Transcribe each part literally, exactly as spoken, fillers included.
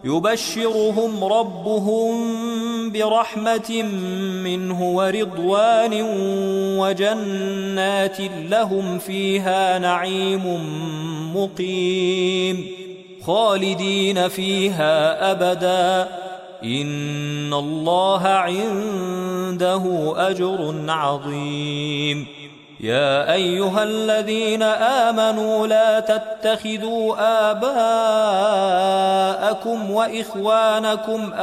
يبشرهم ربهم برحمة منه ورضوان وجنات لهم فيها نعيم مقيم خالدين فيها أبدا إن الله عنده أجر عظيم. يا أيها الذين آمنوا لا تتخذوا آباءكم وإخوانكم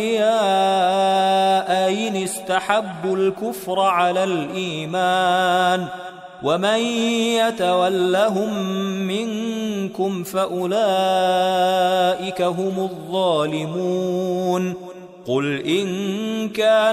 أولياء إن استحبوا الكفر على الإيمان ومن يتولهم منكم فأولئك هم الظالمون. قل إن كان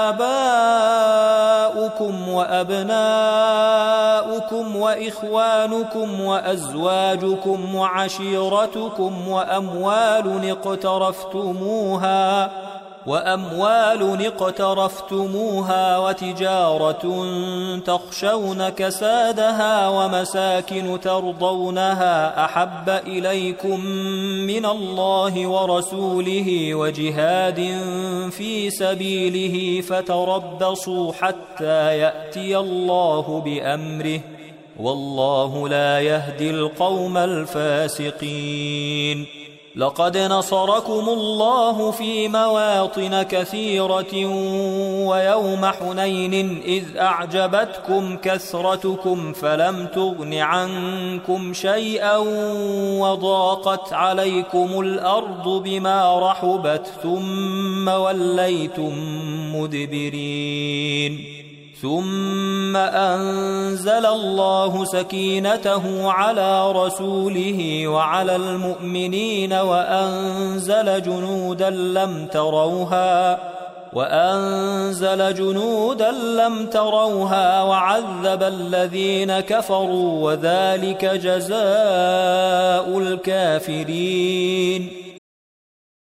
آباؤكم وأبناؤكم وإخوانكم وأزواجكم وعشيرتكم وأموال اقترفتموها وأموال اقترفتموها وتجارة تخشون كسادها ومساكن ترضونها أحب إليكم من الله ورسوله وجهاد في سبيله فتربصوا حتى يأتي الله بأمره والله لا يهدي القوم الفاسقين. لقد نصركم الله في مواطن كثيرة ويوم حنين إذ أعجبتكم كثرتكم فلم تغن عنكم شيئا وضاقت عليكم الأرض بما رحبت ثم وليتم مدبرين. ثم أنزل الله سكينته على رسوله وعلى المؤمنين وأنزل جنودا لم تروها وأنزل جنودا لم تروها وعذب الذين كفروا وذلك جزاء الكافرين.